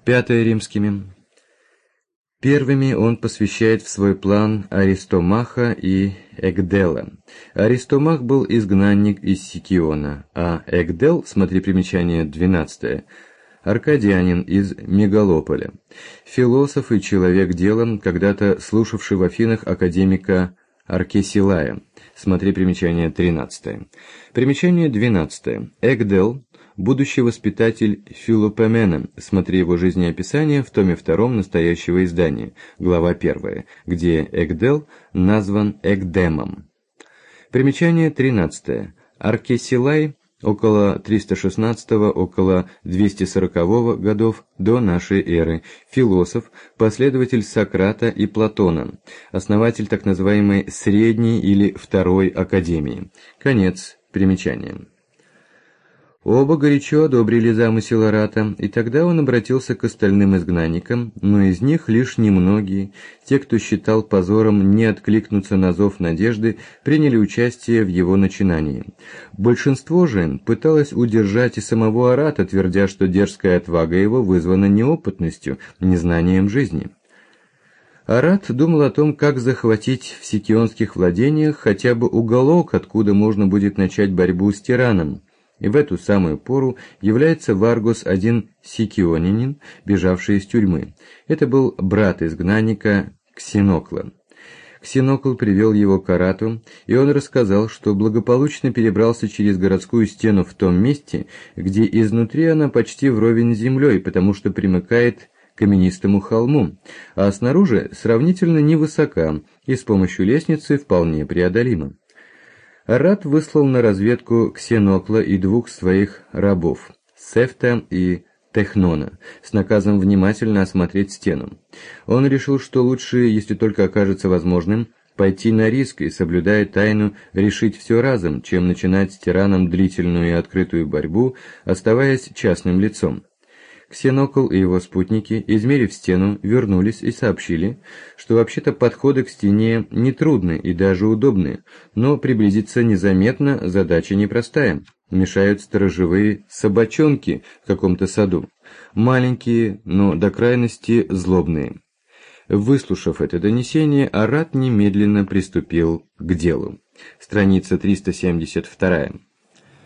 Пятое римскими. Первыми он посвящает в свой план Аристомаха и Эгдела. Аристомах был изгнанник из Сикиона, а Эгдел, смотри примечание 12, аркадианин из Мегалополя, философ и человек дела, когда-то слушавший в Афинах академика Аркесилая, смотри примечание 13. Примечание 12. Эгдел, будущий воспитатель Филопомена, смотри его жизнеописание в томе 2 настоящего издания, глава 1, где Эгдел назван Эгдемом. Примечание 13. Аркесилай около 316-го, около 240-го годов до нашей эры, философ, последователь Сократа и Платона, основатель так называемой Средней или Второй Академии. Конец примечания. Оба горячо одобрили замысел Арата, и тогда он обратился к остальным изгнанникам, но из них лишь немногие, те, кто считал позором не откликнуться на зов надежды, приняли участие в его начинании. Большинство же пыталось удержать и самого Арата, твердя, что дерзкая отвага его вызвана неопытностью, незнанием жизни. Арат думал о том, как захватить в сикионских владениях хотя бы уголок, откуда можно будет начать борьбу с тираном. И в эту самую пору является в Аргос один сикионянин, бежавший из тюрьмы. Это был брат изгнанника Ксенокла. Ксенокл привел его к Арату, и он рассказал, что благополучно перебрался через городскую стену в том месте, где изнутри она почти вровень с землей, потому что примыкает к каменистому холму, а снаружи сравнительно невысока и с помощью лестницы вполне преодолима. Арат выслал на разведку Ксенокла и двух своих рабов, Сефта и Технона, с наказом внимательно осмотреть стену. Он решил, что лучше, если только окажется возможным, пойти на риск и, соблюдая тайну, решить все разом, чем начинать с тираном длительную и открытую борьбу, оставаясь частным лицом. Ксенокл и его спутники, измерив стену, вернулись и сообщили, что вообще-то подходы к стене нетрудны и даже удобны, но приблизиться незаметно задача непростая. Мешают сторожевые собачонки в каком-то саду, маленькие, но до крайности злобные. Выслушав это донесение, Арат немедленно приступил к делу. Страница 372.